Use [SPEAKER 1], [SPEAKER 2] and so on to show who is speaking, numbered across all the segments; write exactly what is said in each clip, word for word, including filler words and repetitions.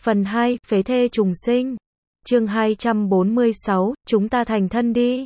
[SPEAKER 1] Phần hai, phế thê trùng sinh. Chương hai trăm bốn mươi sáu, chúng ta thành thân đi.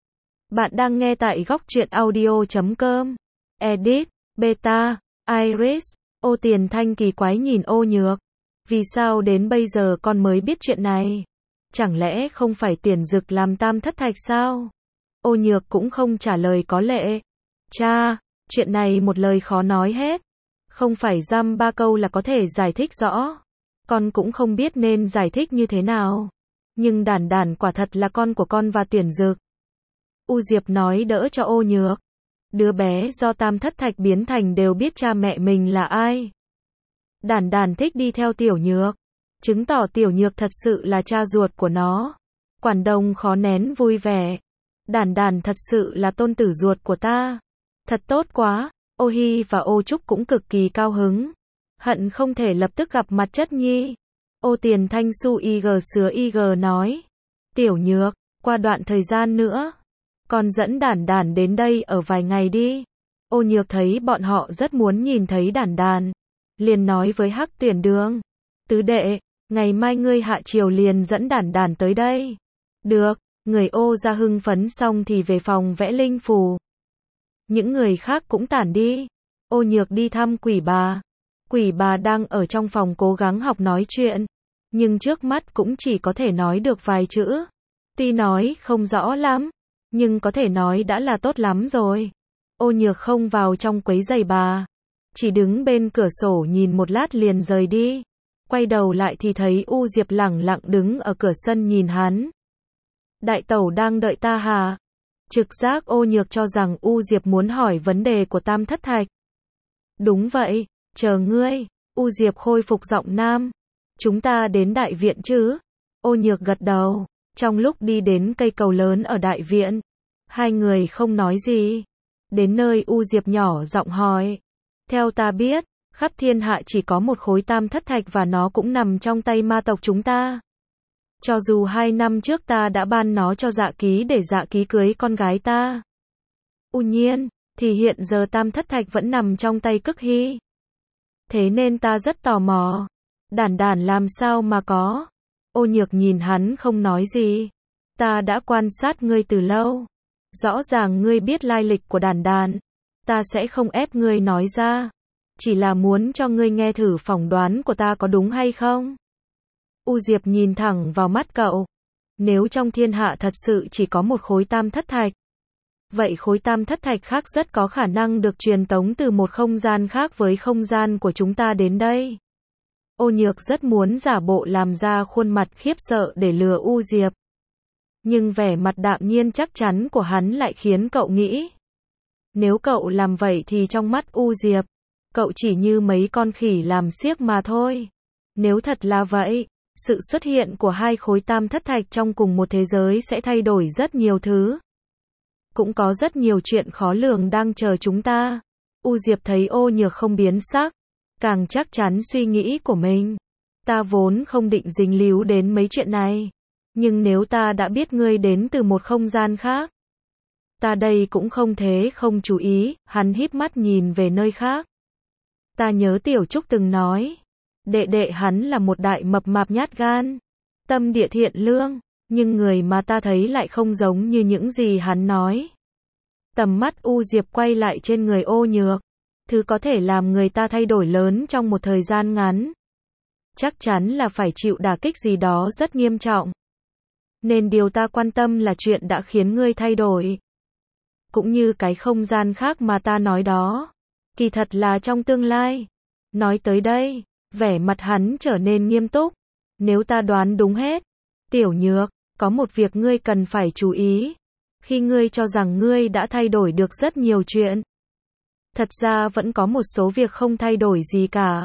[SPEAKER 1] Bạn đang nghe tại góc truyện audio chấm com. Edit, Beta, Iris. Ô Tiền Thanh kỳ quái nhìn Ô Nhược. Vì sao đến bây giờ con mới biết chuyện này? Chẳng lẽ không phải Tiền Dực làm tam thất thạch sao? Ô Nhược cũng không trả lời có lệ. Cha, chuyện này một lời khó nói hết. Không phải dăm ba câu là có thể giải thích rõ. Con cũng không biết nên giải thích như thế nào. Nhưng Đản Đản quả thật là con của con và Tiền Dực. U Diệp nói đỡ cho Ô Nhược. Đứa bé do tam thất thạch biến thành đều biết cha mẹ mình là ai. Đản Đản thích đi theo Tiểu Nhược, chứng tỏ Tiểu Nhược thật sự là cha ruột của nó. Quản Đồng khó nén vui vẻ. Đản Đản thật sự là tôn tử ruột của ta. Thật tốt quá. Ô Hi và Ô Trúc cũng cực kỳ cao hứng. Hận không thể lập tức gặp mặt Chất Nhi. Ô Tiền Thanh su y gờ sứa y gờ nói. Tiểu Nhược, qua đoạn thời gian nữa, con dẫn Đản Đản đến đây ở vài ngày đi. Ô Nhược thấy bọn họ rất muốn nhìn thấy Đản Đản, liền nói với Hắc Tuyển Đường. Tứ đệ, ngày mai ngươi hạ chiều liền dẫn Đản Đản tới đây. Được, người Ô ra hưng phấn xong thì về phòng vẽ linh phù. Những người khác cũng tản đi. Ô Nhược đi thăm Quỷ Bà. Quỷ Bà đang ở trong phòng cố gắng học nói chuyện, nhưng trước mắt cũng chỉ có thể nói được vài chữ. Tuy nói không rõ lắm, nhưng có thể nói đã là tốt lắm rồi. Ô Nhược không vào trong quấy rầy bà, chỉ đứng bên cửa sổ nhìn một lát liền rời đi. Quay đầu lại thì thấy U Diệp lẳng lặng đứng ở cửa sân nhìn hắn. Đại tẩu đang đợi ta hả? Trực giác Ô Nhược cho rằng U Diệp muốn hỏi vấn đề của tam thất thạch. Đúng vậy, chờ ngươi. U Diệp khôi phục giọng nam. Chúng ta đến đại viện chứ? Ô Nhược gật đầu. Trong lúc đi đến cây cầu lớn ở đại viện, hai người không nói gì. Đến nơi U Diệp nhỏ giọng hỏi. Theo ta biết, khắp thiên hạ chỉ có một khối tam thất thạch và nó cũng nằm trong tay ma tộc chúng ta. Cho dù hai năm trước ta đã ban nó cho Dạ Ký để Dạ Ký cưới con gái ta. U nhiên, thì hiện giờ tam thất thạch vẫn nằm trong tay Cức Hy. Thế nên ta rất tò mò. Đản Đản làm sao mà có? Ô Nhược nhìn hắn không nói gì. Ta đã quan sát ngươi từ lâu. Rõ ràng ngươi biết lai lịch của Đản Đản. Ta sẽ không ép ngươi nói ra. Chỉ là muốn cho ngươi nghe thử phỏng đoán của ta có đúng hay không. U Diệp nhìn thẳng vào mắt cậu. Nếu trong thiên hạ thật sự chỉ có một khối tam thất thạch, vậy khối tam thất thạch khác rất có khả năng được truyền tống từ một không gian khác với không gian của chúng ta đến đây. Ô Nhược rất muốn giả bộ làm ra khuôn mặt khiếp sợ để lừa U Diệp. Nhưng vẻ mặt đạm nhiên chắc chắn của hắn lại khiến cậu nghĩ. Nếu cậu làm vậy thì trong mắt U Diệp, cậu chỉ như mấy con khỉ làm xiếc mà thôi. Nếu thật là vậy, sự xuất hiện của hai khối tam thất thạch trong cùng một thế giới sẽ thay đổi rất nhiều thứ. Cũng có rất nhiều chuyện khó lường đang chờ chúng ta. U Diệp thấy Ô Nhược không biến sắc, càng chắc chắn suy nghĩ của mình. Ta vốn không định dính líu đến mấy chuyện này. Nhưng nếu ta đã biết ngươi đến từ một không gian khác, ta đây cũng không thế không chú ý. Hắn híp mắt nhìn về nơi khác. Ta nhớ Tiểu Trúc từng nói, đệ đệ hắn là một đại mập mạp nhát gan, tâm địa thiện lương, nhưng người mà ta thấy lại không giống như những gì hắn nói. Tầm mắt U Diệp quay lại trên người Ô Nhược. Thứ có thể làm người ta thay đổi lớn trong một thời gian ngắn, chắc chắn là phải chịu đả kích gì đó rất nghiêm trọng. Nên điều ta quan tâm là chuyện đã khiến ngươi thay đổi. Cũng như cái không gian khác mà ta nói đó. Kỳ thật là trong tương lai. Nói tới đây, vẻ mặt hắn trở nên nghiêm túc. Nếu ta đoán đúng hết, Tiểu Nhược, có một việc ngươi cần phải chú ý. Khi ngươi cho rằng ngươi đã thay đổi được rất nhiều chuyện, thật ra vẫn có một số việc không thay đổi gì cả.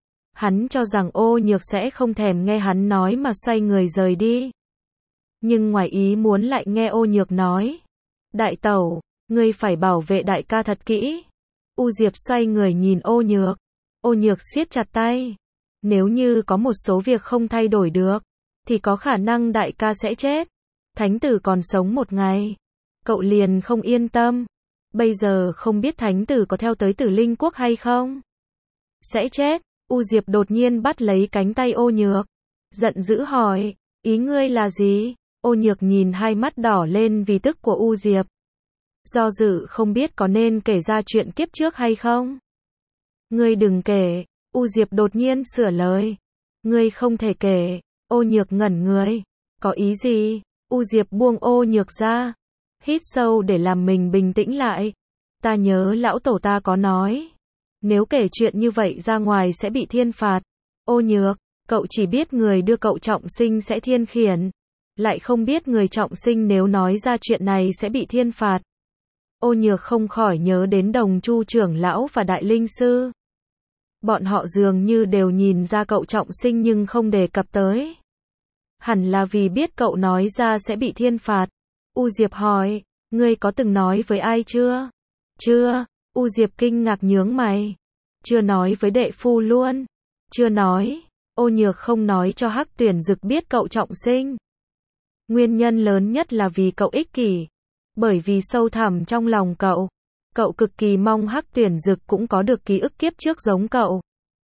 [SPEAKER 1] Hắn cho rằng Ô Nhược sẽ không thèm nghe hắn nói mà xoay người rời đi. Nhưng ngoài ý muốn lại nghe Ô Nhược nói. Đại tẩu, ngươi phải bảo vệ đại ca thật kỹ. U Diệp xoay người nhìn Ô Nhược. Ô Nhược siết chặt tay. Nếu như có một số việc không thay đổi được, thì có khả năng đại ca sẽ chết. Thánh tử còn sống một ngày, cậu liền không yên tâm. Bây giờ không biết thánh tử có theo tới Tử Linh Quốc hay không? Sẽ chết. U Diệp đột nhiên bắt lấy cánh tay Ô Nhược. giận dữ hỏi, ý ngươi là gì? Ô Nhược nhìn hai mắt đỏ lên vì tức của U Diệp. Do dự không biết có nên kể ra chuyện kiếp trước hay không. Ngươi đừng kể, U Diệp đột nhiên sửa lời. Ngươi không thể kể, Ô Nhược ngẩn người. Có ý gì? U Diệp buông Ô Nhược ra. Hít sâu để làm mình bình tĩnh lại. Ta nhớ lão tổ ta có nói. Nếu kể chuyện như vậy ra ngoài sẽ bị thiên phạt. Ô Nhược, cậu chỉ biết người đưa cậu trọng sinh sẽ thiên khiển. Lại không biết người trọng sinh nếu nói ra chuyện này sẽ bị thiên phạt. Ô Nhược không khỏi nhớ đến Đồng Chu trưởng lão và Đại Linh Sư. Bọn họ dường như đều nhìn ra cậu trọng sinh nhưng không đề cập tới. Hẳn là vì biết cậu nói ra sẽ bị thiên phạt. U Diệp hỏi, ngươi có từng nói với ai chưa? Chưa, U Diệp kinh ngạc nhướng mày. Chưa nói với đệ phu luôn. Chưa nói, Ô Nhược không nói cho Hắc Tuyển Dực biết cậu trọng sinh. Nguyên nhân lớn nhất là vì cậu ích kỷ. Bởi vì sâu thẳm trong lòng cậu, cậu cực kỳ mong Hắc Tuyển Dực cũng có được ký ức kiếp trước giống cậu.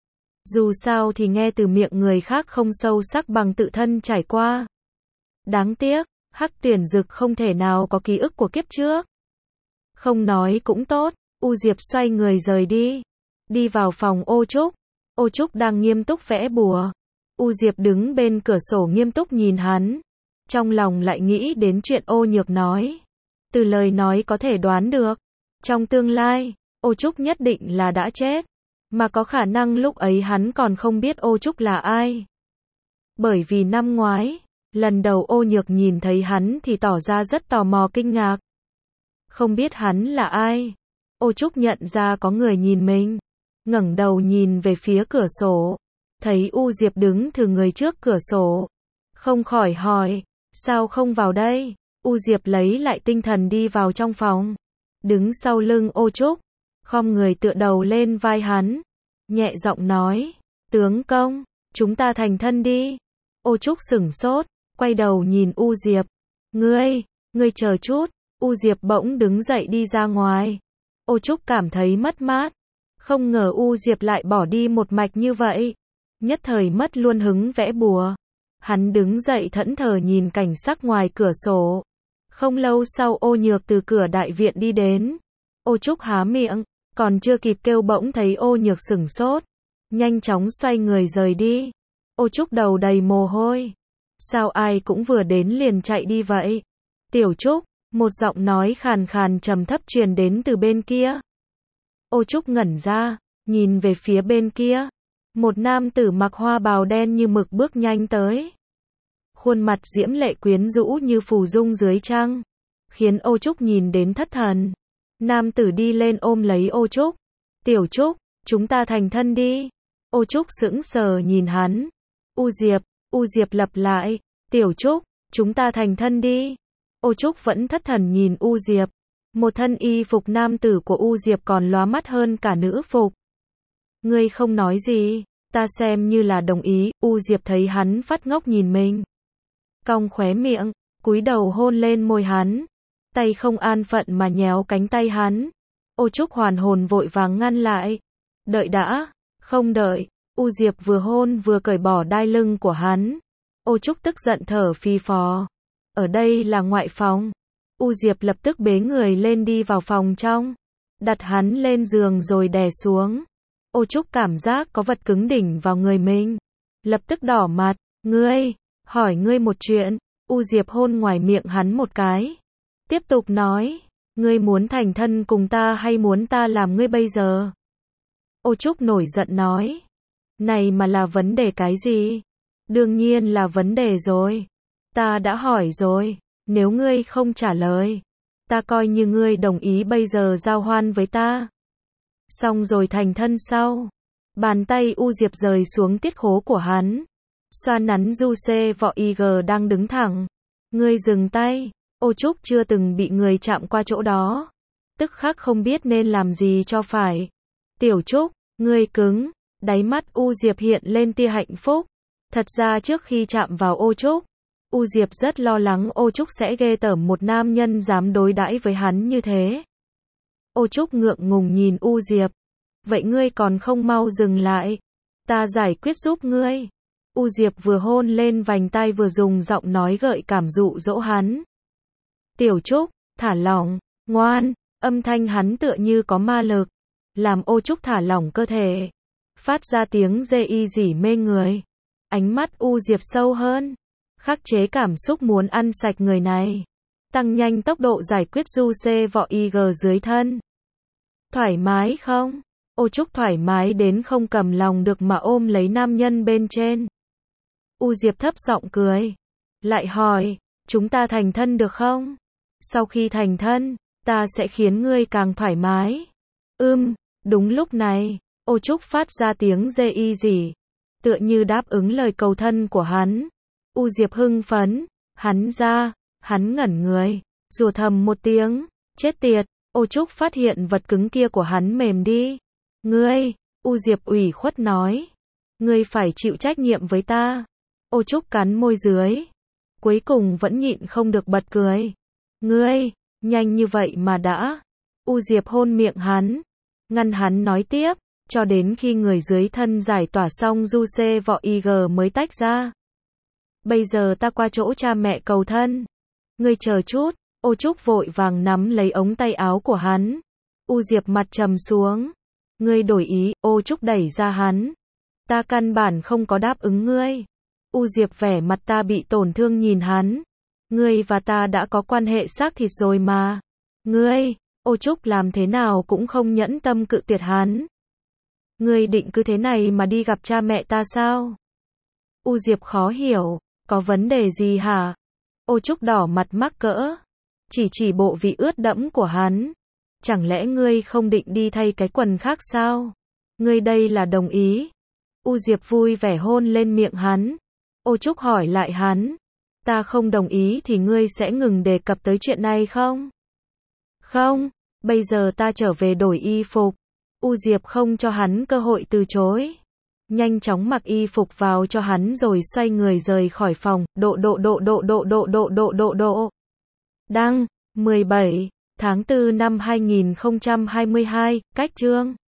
[SPEAKER 1] Dù sao thì nghe từ miệng người khác không sâu sắc bằng tự thân trải qua. Đáng tiếc, Hắc Tuyển Dực không thể nào có ký ức của kiếp trước. Không nói cũng tốt, U Diệp xoay người rời đi. Đi vào phòng Ô Trúc. Ô Trúc đang nghiêm túc vẽ bùa. U Diệp đứng bên cửa sổ nghiêm túc nhìn hắn. Trong lòng lại nghĩ đến chuyện Ô Nhược nói. Từ lời nói có thể đoán được. Trong tương lai, Ô Trúc nhất định là đã chết. Mà có khả năng lúc ấy hắn còn không biết Ô Trúc là ai. Bởi vì năm ngoái, lần đầu Ô Nhược nhìn thấy hắn thì tỏ ra rất tò mò kinh ngạc. Không biết hắn là ai. Ô Trúc nhận ra có người nhìn mình. Ngẩng đầu nhìn về phía cửa sổ. Thấy U Diệp đứng thừ người trước cửa sổ. Không khỏi hỏi, sao không vào đây? U Diệp lấy lại tinh thần đi vào trong phòng. Đứng sau lưng Ô Trúc. Khom người tựa đầu lên vai hắn. Nhẹ giọng nói, tướng công, chúng ta thành thân đi. Ô Trúc sửng sốt, quay đầu nhìn U Diệp. Ngươi, ngươi chờ chút. U Diệp bỗng đứng dậy đi ra ngoài. Ô Trúc cảm thấy mất mát. Không ngờ U Diệp lại bỏ đi một mạch như vậy. Nhất thời mất luôn hứng vẽ bùa. Hắn đứng dậy thẫn thờ nhìn cảnh sắc ngoài cửa sổ. Không lâu sau Ô Nhược từ cửa đại viện đi đến. Ô Trúc há miệng, còn chưa kịp kêu bỗng thấy Ô Nhược sửng sốt. Nhanh chóng xoay người rời đi. Ô Trúc đầu đầy mồ hôi. Sao ai cũng vừa đến liền chạy đi vậy? Tiểu Trúc, một giọng nói khàn khàn trầm thấp truyền đến từ bên kia. Ô Trúc ngẩn ra, nhìn về phía bên kia. Một nam tử mặc hoa bào đen như mực bước nhanh tới. Khuôn mặt diễm lệ quyến rũ như phù dung dưới trăng. Khiến Ô Trúc nhìn đến thất thần. Nam tử đi lên ôm lấy Ô Trúc. Tiểu Trúc, chúng ta thành thân đi. Ô Trúc sững sờ nhìn hắn. U Diệp, U Diệp lặp lại. Tiểu Trúc, chúng ta thành thân đi. Ô Trúc vẫn thất thần nhìn U Diệp. Một thân y phục nam tử của U Diệp còn lóa mắt hơn cả nữ phục. Ngươi không nói gì, ta xem như là đồng ý. U Diệp thấy hắn phát ngốc nhìn mình. Cong khóe miệng, cúi đầu hôn lên môi hắn. Tay không an phận mà nhéo cánh tay hắn. Ô Trúc hoàn hồn vội vàng ngăn lại. Đợi đã, không đợi. U Diệp vừa hôn vừa cởi bỏ đai lưng của hắn. Ô Trúc tức giận thở phì phò. Ở đây là ngoại phòng. U Diệp lập tức bế người lên đi vào phòng trong. Đặt hắn lên giường rồi đè xuống. Ô Trúc cảm giác có vật cứng đỉnh vào người mình. Lập tức đỏ mặt. Ngươi, hỏi ngươi một chuyện. U Diệp hôn ngoài miệng hắn một cái. Tiếp tục nói. Ngươi muốn thành thân cùng ta hay muốn ta làm ngươi bây giờ? Ô Trúc nổi giận nói. Này mà là vấn đề cái gì? Đương nhiên là vấn đề rồi. Ta đã hỏi rồi. Nếu ngươi không trả lời, ta coi như ngươi đồng ý bây giờ giao hoan với ta. Xong rồi thành thân sau. Bàn tay U Diệp rời xuống tiết khố của hắn. Xoa nắn du xê vọ i giê đang đứng thẳng. Ngươi dừng tay. Ô Trúc chưa từng bị người chạm qua chỗ đó. Tức khắc không biết nên làm gì cho phải. Tiểu Trúc, ngươi cứng. Đáy mắt U Diệp hiện lên tia hạnh phúc. Thật ra trước khi chạm vào Ô Trúc, U Diệp rất lo lắng Ô Trúc sẽ ghê tởm một nam nhân dám đối đãi với hắn như thế. Ô Trúc ngượng ngùng nhìn U Diệp. Vậy ngươi còn không mau dừng lại. Ta giải quyết giúp ngươi. U Diệp vừa hôn lên vành tai vừa dùng giọng nói gợi cảm dụ dỗ hắn. Tiểu Trúc, thả lỏng, ngoan, âm thanh hắn tựa như có ma lực, làm Ô Trúc thả lỏng cơ thể, phát ra tiếng dê y dỉ mê người. Ánh mắt U Diệp sâu hơn, khắc chế cảm xúc muốn ăn sạch người này, tăng nhanh tốc độ giải quyết du xê vọ i giê dưới thân. Thoải mái không? Ô Trúc thoải mái đến không cầm lòng được mà ôm lấy nam nhân bên trên. U Diệp thấp giọng cười, lại hỏi, chúng ta thành thân được không? Sau khi thành thân, ta sẽ khiến ngươi càng thoải mái. Ưm, đúng lúc này, Ô Trúc phát ra tiếng dê y dỉ, tựa như đáp ứng lời cầu thân của hắn. U Diệp hưng phấn, hắn ra, hắn ngẩn người, rủa thầm một tiếng, chết tiệt. Ô Trúc phát hiện vật cứng kia của hắn mềm đi. Ngươi, U Diệp ủy khuất nói, ngươi phải chịu trách nhiệm với ta. Ô Trúc cắn môi dưới, cuối cùng vẫn nhịn không được bật cười. Ngươi, nhanh như vậy mà đã. U Diệp hôn miệng hắn, ngăn hắn nói tiếp, cho đến khi người dưới thân giải tỏa xong du xê vọ i giê mới tách ra. Bây giờ ta qua chỗ cha mẹ cầu thân. Ngươi chờ chút. Ô Trúc vội vàng nắm lấy ống tay áo của hắn. U Diệp mặt trầm xuống. Ngươi đổi ý. Ô Trúc đẩy ra hắn. Ta căn bản không có đáp ứng ngươi. U Diệp vẻ mặt ta bị tổn thương nhìn hắn. Ngươi và ta đã có quan hệ xác thịt rồi mà. Ngươi, Ô Trúc làm thế nào cũng không nhẫn tâm cự tuyệt hắn. Ngươi định cứ thế này mà đi gặp cha mẹ ta sao? U Diệp khó hiểu, có vấn đề gì hả? Ô Trúc đỏ mặt mắc cỡ, chỉ chỉ bộ vị ướt đẫm của hắn. Chẳng lẽ ngươi không định đi thay cái quần khác sao? Ngươi đây là đồng ý. U Diệp vui vẻ hôn lên miệng hắn. Ô Trúc hỏi lại hắn, ta không đồng ý thì ngươi sẽ ngừng đề cập tới chuyện này không? Không, bây giờ ta trở về đổi y phục. U Diệp không cho hắn cơ hội từ chối. Nhanh chóng mặc y phục vào cho hắn rồi xoay người rời khỏi phòng. Độ độ độ độ độ độ độ độ độ độ. Đăng, mười bảy tháng tư năm hai nghìn không trăm hai mươi hai, cách chương.